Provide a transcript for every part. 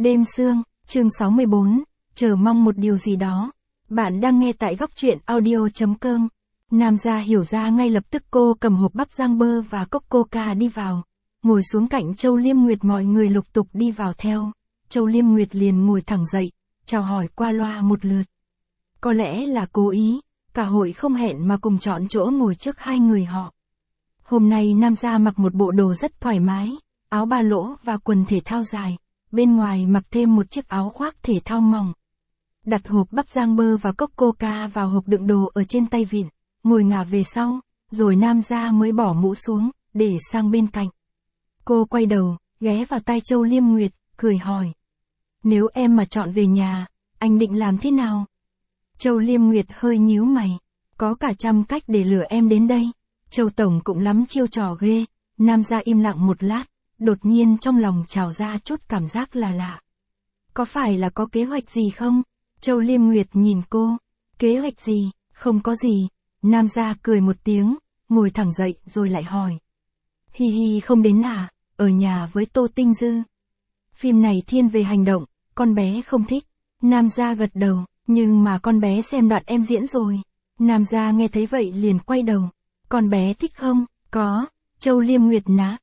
Đêm sương, chương 64, chờ mong một điều gì đó. Bạn đang nghe tại góc truyện audio.com. Nam gia hiểu ra ngay lập tức, cô cầm hộp bắp rang bơ và cốc coca đi vào. Ngồi xuống cạnh Châu Liêm Nguyệt, mọi người lục tục đi vào theo. Châu Liêm Nguyệt liền ngồi thẳng dậy, chào hỏi qua loa một lượt. Có lẽ là cố ý, cả hội không hẹn mà cùng chọn chỗ ngồi trước hai người họ. Hôm nay Nam gia mặc một bộ đồ rất thoải mái, áo ba lỗ và quần thể thao dài. Bên ngoài mặc thêm một chiếc áo khoác thể thao mỏng. Đặt hộp bắp rang bơ và cốc coca vào hộp đựng đồ ở trên tay vịn, ngồi ngả về sau, rồi Nam gia mới bỏ mũ xuống, để sang bên cạnh. Cô quay đầu, ghé vào tai Châu Liêm Nguyệt, cười hỏi. Nếu em mà chọn về nhà, anh định làm thế nào? Châu Liêm Nguyệt hơi nhíu mày. Có cả trăm cách để lừa em đến đây. Châu Tổng cũng lắm chiêu trò ghê. Nam gia im lặng một lát. Đột nhiên trong lòng trào ra chút cảm giác là lạ. Có phải là có kế hoạch gì không? Châu Liêm Nguyệt nhìn cô. Kế hoạch gì? Không có gì. Nam gia cười một tiếng, ngồi thẳng dậy rồi lại hỏi. Hi hi, không đến à? Ở nhà với Tô Tinh Dư. Phim này thiên về hành động, con bé không thích. Nam gia gật đầu, nhưng mà con bé xem đoạn em diễn rồi. Nam gia nghe thấy vậy liền quay đầu. Con bé thích không? Có. Châu Liêm Nguyệt ná.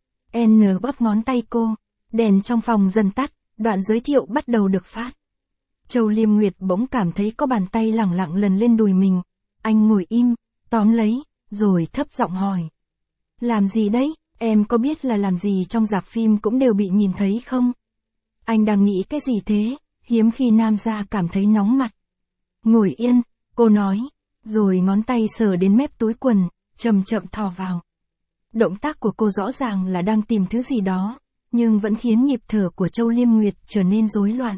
N bóp ngón tay cô. Đèn trong phòng dần tắt, đoạn giới thiệu bắt đầu được phát. Châu Liêm Nguyệt bỗng cảm thấy có bàn tay lẳng lặng lần lên đùi mình. Anh ngồi im, tóm lấy, rồi thấp giọng hỏi. Làm gì đấy? Em có biết là làm gì trong rạp phim cũng đều bị nhìn thấy không? Anh đang nghĩ cái gì thế? Hiếm khi Nam gia cảm thấy nóng mặt. Ngồi yên, cô nói, rồi ngón tay sờ đến mép túi quần, chậm chậm thò vào. Động tác của cô rõ ràng là đang tìm thứ gì đó, nhưng vẫn khiến nhịp thở của Châu Liêm Nguyệt trở nên rối loạn.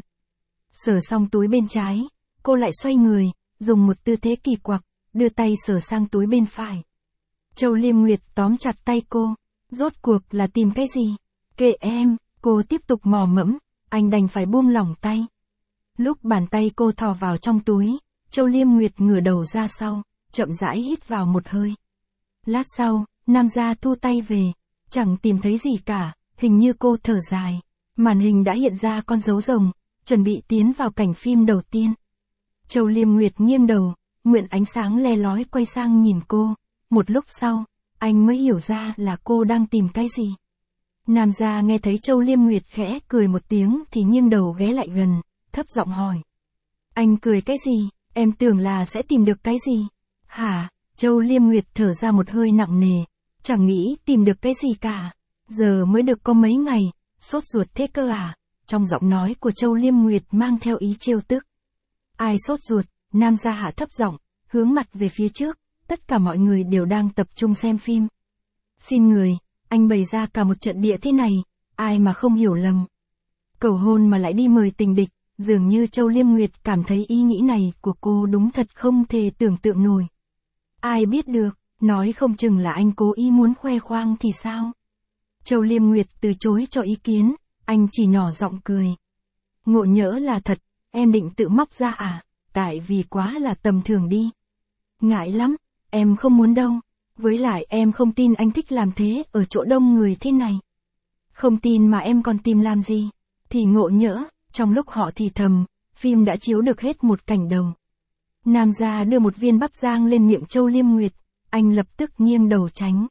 Sờ xong túi bên trái, cô lại xoay người, dùng một tư thế kỳ quặc, đưa tay sờ sang túi bên phải. Châu Liêm Nguyệt tóm chặt tay cô, rốt cuộc là tìm cái gì? Kệ em, cô tiếp tục mò mẫm, anh đành phải buông lỏng tay. Lúc bàn tay cô thò vào trong túi, Châu Liêm Nguyệt ngửa đầu ra sau, chậm rãi hít vào một hơi. Lát sau, Nam gia thu tay về, chẳng tìm thấy gì cả, hình như cô thở dài. Màn hình đã hiện ra con dấu rồng, chuẩn bị tiến vào cảnh phim đầu tiên. Châu Liêm Nguyệt nghiêng đầu, mượn ánh sáng le lói quay sang nhìn cô. Một lúc sau, anh mới hiểu ra là cô đang tìm cái gì. Nam gia nghe thấy Châu Liêm Nguyệt khẽ cười một tiếng thì nghiêng đầu ghé lại gần, thấp giọng hỏi. Anh cười cái gì? Em tưởng là sẽ tìm được cái gì? Hả? Châu Liêm Nguyệt thở ra một hơi nặng nề. Chẳng nghĩ tìm được cái gì cả. Giờ mới được có mấy ngày, sốt ruột thế cơ à? Trong giọng nói của Châu Liêm Nguyệt mang theo ý trêu tức. Ai sốt ruột? Nam gia hạ thấp giọng, hướng mặt về phía trước. Tất cả mọi người đều đang tập trung xem phim. Xin người, anh bày ra cả một trận địa thế này, ai mà không hiểu lầm. Cầu hôn mà lại đi mời tình địch, dường như Châu Liêm Nguyệt cảm thấy ý nghĩ này của cô đúng thật không thể tưởng tượng nổi. Ai biết được, nói không chừng là anh cố ý muốn khoe khoang thì sao? Châu Liêm Nguyệt từ chối cho ý kiến, anh chỉ nhỏ giọng cười. Ngộ nhỡ là thật, em định tự móc ra à? Tại vì quá là tầm thường đi. Ngại lắm, em không muốn đâu. Với lại em không tin anh thích làm thế ở chỗ đông người thế này. Không tin mà em còn tìm làm gì? Thì ngộ nhỡ, trong lúc họ thì thầm, phim đã chiếu được hết một cảnh đầu. Nam gia đưa một viên bắp rang lên miệng Châu Liêm Nguyệt, anh lập tức nghiêng đầu tránh.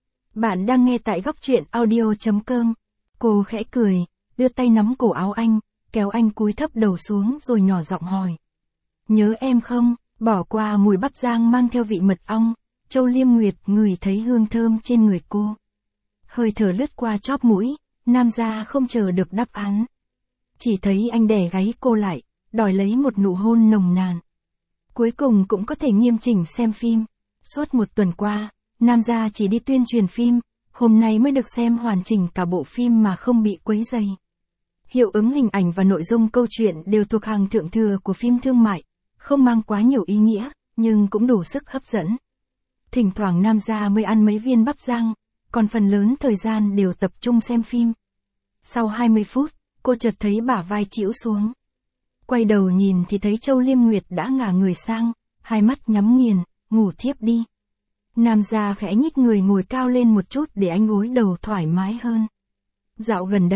Bạn đang nghe tại góc truyện audio.com. Cô khẽ cười, đưa tay nắm cổ áo anh, kéo anh cúi thấp đầu xuống rồi nhỏ giọng hỏi. Nhớ em không? Bỏ qua mùi bắp rang mang theo vị mật ong, Châu Liêm Nguyệt ngửi thấy hương thơm trên người cô. Hơi thở lướt qua chóp mũi, Nam gia không chờ được đáp án. Chỉ thấy anh đè gáy cô lại, đòi lấy một nụ hôn nồng nàn. Cuối cùng cũng có thể nghiêm chỉnh xem phim. Suốt một tuần qua, Nam gia chỉ đi tuyên truyền phim, hôm nay mới được xem hoàn chỉnh cả bộ phim mà không bị quấy rầy. Hiệu ứng hình ảnh và nội dung câu chuyện đều thuộc hàng thượng thừa của phim thương mại, không mang quá nhiều ý nghĩa, nhưng cũng đủ sức hấp dẫn. Thỉnh thoảng Nam gia mới ăn mấy viên bắp rang, còn phần lớn thời gian đều tập trung xem phim. Sau 20 phút, cô chợt thấy bả vai chĩu xuống. Quay đầu nhìn thì thấy Châu Liêm Nguyệt đã ngả người sang, hai mắt nhắm nghiền, ngủ thiếp đi. Nam gia khẽ nhích người ngồi cao lên một chút để anh gối đầu thoải mái hơn. Dạo gần đây,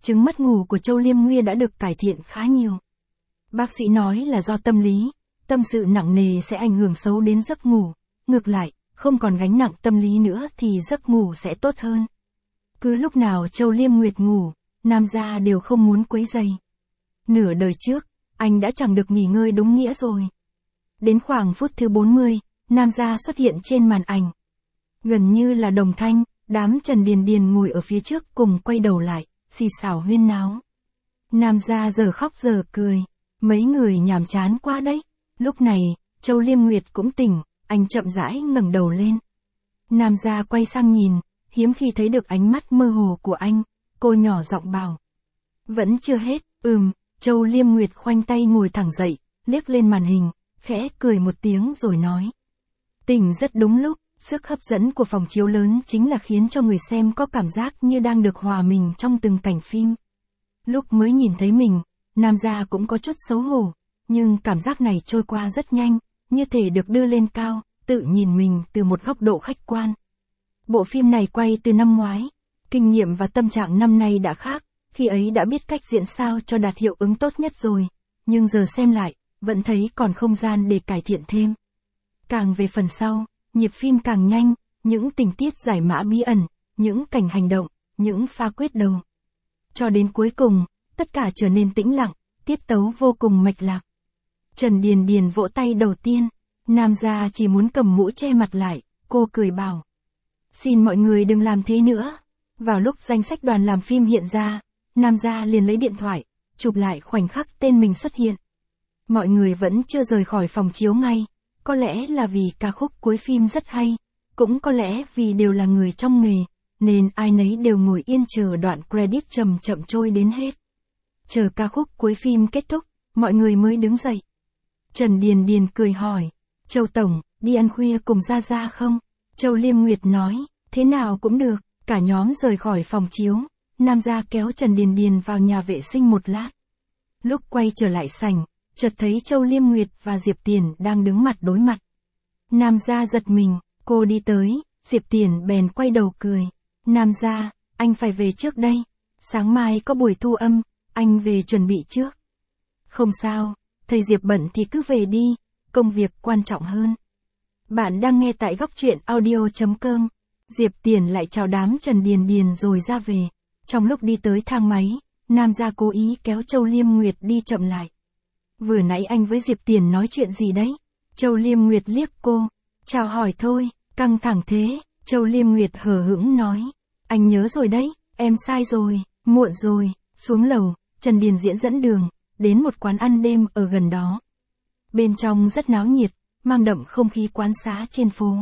Chứng mất ngủ của Châu Liêm Nguyên đã được cải thiện khá nhiều. Bác sĩ nói là do tâm lý, tâm sự nặng nề sẽ ảnh hưởng xấu đến giấc ngủ, ngược lại, không còn gánh nặng tâm lý nữa thì giấc ngủ sẽ tốt hơn. Cứ lúc nào Châu Liêm Nguyệt ngủ, Nam gia đều không muốn quấy rầy. Nửa đời trước, anh đã chẳng được nghỉ ngơi đúng nghĩa rồi. Đến khoảng phút thứ 40, Nam gia xuất hiện trên màn ảnh. Gần như là đồng thanh, đám Trần Điền Điền ngồi ở phía trước cùng quay đầu lại, xì xào huyên náo. Nam gia giờ khóc giờ cười, mấy người nhàm chán quá đấy. Lúc này, Châu Liêm Nguyệt cũng tỉnh, anh chậm rãi ngẩng đầu lên. Nam gia quay sang nhìn, hiếm khi thấy được ánh mắt mơ hồ của anh, cô nhỏ giọng bảo. Vẫn chưa hết, Châu Liêm Nguyệt khoanh tay ngồi thẳng dậy, liếc lên màn hình, khẽ cười một tiếng rồi nói. Tỉnh rất đúng lúc, sức hấp dẫn của phòng chiếu lớn chính là khiến cho người xem có cảm giác như đang được hòa mình trong từng cảnh phim. Lúc mới nhìn thấy mình, Nam gia cũng có chút xấu hổ, nhưng cảm giác này trôi qua rất nhanh, như thể được đưa lên cao, tự nhìn mình từ một góc độ khách quan. Bộ phim này quay từ năm ngoái, kinh nghiệm và tâm trạng năm nay đã khác, khi ấy đã biết cách diễn sao cho đạt hiệu ứng tốt nhất rồi, nhưng giờ xem lại, vẫn thấy còn không gian để cải thiện thêm. Càng về phần sau, nhịp phim càng nhanh, những tình tiết giải mã bí ẩn, những cảnh hành động, những pha quyết đầu. Cho đến cuối cùng, tất cả trở nên tĩnh lặng, tiết tấu vô cùng mạch lạc. Trần Điền Điền vỗ tay đầu tiên, Nam gia chỉ muốn cầm mũ che mặt lại, cô cười bảo. Xin mọi người đừng làm thế nữa. Vào lúc danh sách đoàn làm phim hiện ra, Nam gia liền lấy điện thoại, chụp lại khoảnh khắc tên mình xuất hiện. Mọi người vẫn chưa rời khỏi phòng chiếu ngay, có lẽ là vì ca khúc cuối phim rất hay, cũng có lẽ vì đều là người trong nghề, nên ai nấy đều ngồi yên chờ đoạn credit chậm chậm trôi đến hết. Chờ ca khúc cuối phim kết thúc, mọi người mới đứng dậy. Trần Điền Điền cười hỏi, Châu Tổng, đi ăn khuya cùng Gia Gia không? Châu Liêm Nguyệt nói, thế nào cũng được, cả nhóm rời khỏi phòng chiếu, Nam gia kéo Trần Điền Điền vào nhà vệ sinh một lát. Lúc quay trở lại sảnh, chợt thấy Châu Liêm Nguyệt và Diệp Tiền đang đứng mặt đối mặt. Nam gia giật mình, cô đi tới, Diệp Tiền bèn quay đầu cười. Nam gia, anh phải về trước đây, sáng mai có buổi thu âm, anh về chuẩn bị trước. Không sao, thầy Diệp bận thì cứ về đi, công việc quan trọng hơn. Bạn đang nghe tại góc truyện audio.com. Diệp Tiền lại chào đám Trần Điền Điền rồi ra về. Trong lúc đi tới thang máy, Nam gia cố ý kéo Châu Liêm Nguyệt đi chậm lại. Vừa nãy anh với Diệp Tiền nói chuyện gì đấy? Châu Liêm Nguyệt liếc cô. Chào hỏi thôi, căng thẳng thế. Châu Liêm Nguyệt hờ hững nói. Anh nhớ rồi đấy, em sai rồi, muộn rồi. Xuống lầu, Trần Điền Diễn dẫn đường, đến một quán ăn đêm ở gần đó. Bên trong rất náo nhiệt, mang đậm không khí quán xá trên phố.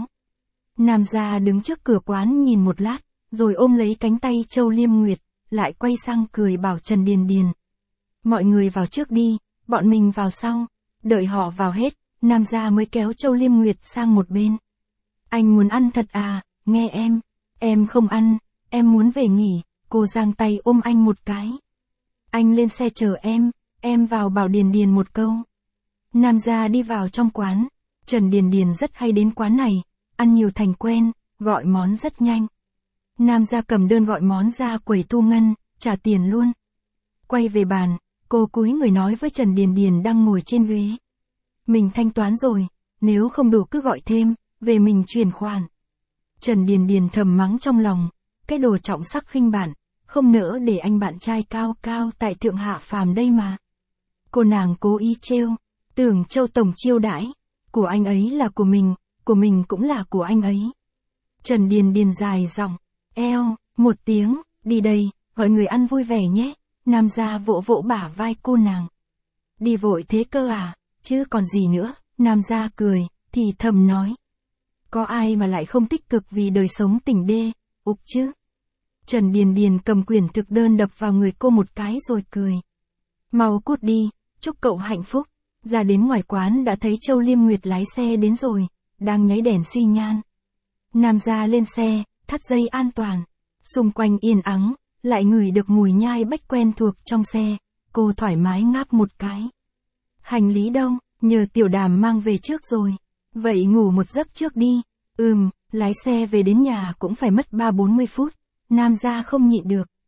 Nam gia đứng trước cửa quán nhìn một lát, rồi ôm lấy cánh tay Châu Liêm Nguyệt, lại quay sang cười bảo Trần Điền Điền. Mọi người vào trước đi, bọn mình vào sau. Đợi họ vào hết, Nam gia mới kéo Châu Liêm Nguyệt sang một bên. Anh muốn ăn thật à, nghe em không ăn, em muốn về nghỉ, cô giang tay ôm anh một cái. Anh lên xe chờ em vào bảo Điền Điền một câu. Nam gia đi vào trong quán, Trần Điền Điền rất hay đến quán này, ăn nhiều thành quen, gọi món rất nhanh. Nam gia cầm đơn gọi món ra quầy thu ngân, trả tiền luôn. Quay về bàn, cô cúi người nói với Trần Điền Điền đang ngồi trên ghế. Mình thanh toán rồi, nếu không đủ cứ gọi thêm, về mình chuyển khoản. Trần Điền Điền thầm mắng trong lòng, cái đồ trọng sắc khinh bạn, không nỡ để anh bạn trai cao cao tại thượng hạ phàm đây mà. Cô nàng cố ý trêu, tưởng Châu Tổng chiêu đãi, của anh ấy là của mình cũng là của anh ấy. Trần Điền Điền dài giọng, một tiếng, đi đây, gọi người ăn vui vẻ nhé. Nam gia vỗ vỗ bả vai cô nàng. Đi vội thế cơ à, chứ còn gì nữa, Nam gia cười, thì thầm nói. Có ai mà lại không tích cực vì đời sống tỉnh đê, ục chứ. Trần Điền Điền cầm quyển thực đơn đập vào người cô một cái rồi cười. Mau cút đi, chúc cậu hạnh phúc. Ra đến ngoài quán đã thấy Châu Liêm Nguyệt lái xe đến rồi, đang nháy đèn xi nhan. Nam gia lên xe, thắt dây an toàn. Xung quanh yên ắng, lại ngửi được mùi nhai bách quen thuộc trong xe, cô thoải mái ngáp một cái. Hành lý đâu, nhờ Tiểu Đàm mang về trước rồi. Vậy ngủ một giấc trước đi. Lái xe về đến nhà cũng phải mất 30-40 phút. Nam gia không nhịn được,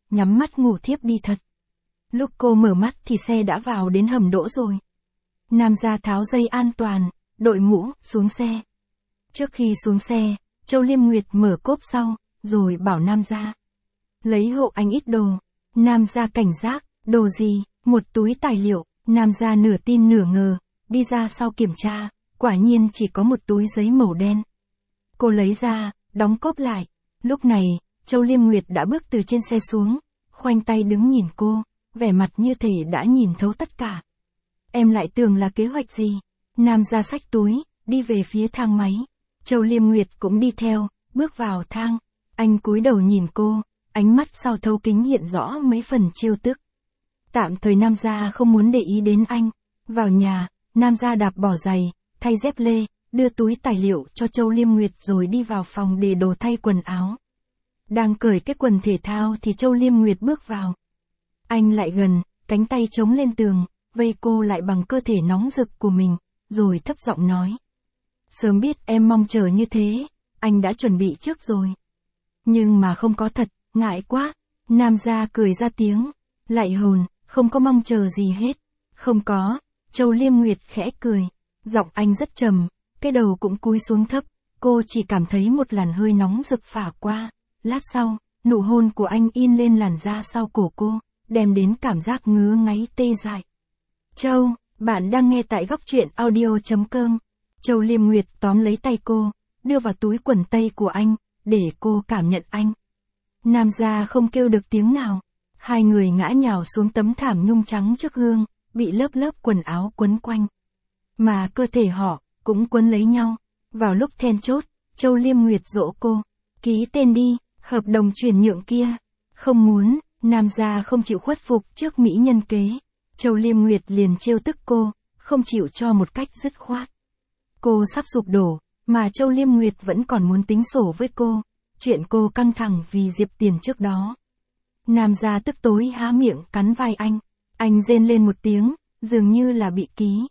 nhắm mắt ngủ thiếp đi thật. Lúc cô mở mắt thì xe đã vào đến hầm đỗ rồi. Nam gia tháo dây an toàn, đội mũ, xuống xe. Trước khi xuống xe, Châu Liêm Nguyệt mở cốp sau, rồi bảo Nam gia. Lấy hộ anh ít đồ. Nam gia cảnh giác, đồ gì, một túi tài liệu. Nam gia nửa tin nửa ngờ, đi ra sau kiểm tra, quả nhiên chỉ có một túi giấy màu đen. Cô lấy ra, đóng cốp lại. Lúc này, Châu Liêm Nguyệt đã bước từ trên xe xuống, khoanh tay đứng nhìn cô, vẻ mặt như thể đã nhìn thấu tất cả. Em lại tưởng là kế hoạch gì? Nam gia xách túi, đi về phía thang máy. Châu Liêm Nguyệt cũng đi theo, bước vào thang. Anh cúi đầu nhìn cô, ánh mắt sau thấu kính hiện rõ mấy phần trêu tức. Tạm thời Nam gia không muốn để ý đến anh. Vào nhà, Nam gia đạp bỏ giày, thay dép lê, đưa túi tài liệu cho Châu Liêm Nguyệt rồi đi vào phòng để đồ thay quần áo. Đang cởi cái quần thể thao thì Châu Liêm Nguyệt bước vào. Anh lại gần, cánh tay chống lên tường, vây cô lại bằng cơ thể nóng rực của mình, rồi thấp giọng nói. Sớm biết em mong chờ như thế, anh đã chuẩn bị trước rồi. Nhưng mà không có thật, ngại quá. Nam gia cười ra tiếng. Lại hồn, không có mong chờ gì hết. Không có. Châu Liêm Nguyệt khẽ cười. Giọng anh rất trầm, cái đầu cũng cúi xuống thấp. Cô chỉ cảm thấy một làn hơi nóng rực phả qua. Lát sau, nụ hôn của anh in lên làn da sau cổ cô, đem đến cảm giác ngứa ngáy tê dại. Châu, bạn đang nghe tại góc truyện audio.com. Châu Liêm Nguyệt tóm lấy tay cô, đưa vào túi quần tây của anh, để cô cảm nhận anh. Nam gia không kêu được tiếng nào. Hai người ngã nhào xuống tấm thảm nhung trắng trước gương, bị lớp lớp quần áo quấn quanh. Mà cơ thể họ, cũng quấn lấy nhau. Vào lúc then chốt, Châu Liêm Nguyệt dỗ cô. Ký tên đi, hợp đồng chuyển nhượng kia. Không muốn, Nam gia không chịu khuất phục trước mỹ nhân kế. Châu Liêm Nguyệt liền trêu tức cô, không chịu cho một cách dứt khoát. Cô sắp sụp đổ, mà Châu Liêm Nguyệt vẫn còn muốn tính sổ với cô. Chuyện cô căng thẳng vì Diệp Tiền trước đó. Nam gia tức tối há miệng cắn vai anh. Anh rên lên một tiếng, dường như là bị ký.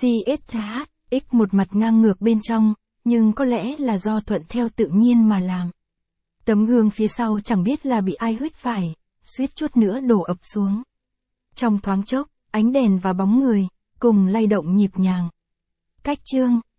CSH, một mặt ngang ngược bên trong, nhưng có lẽ là do thuận theo tự nhiên mà làm. Tấm gương phía sau chẳng biết là bị ai huých phải, suýt chút nữa đổ ập xuống. Trong thoáng chốc, ánh đèn và bóng người, cùng lay động nhịp nhàng. Cách chương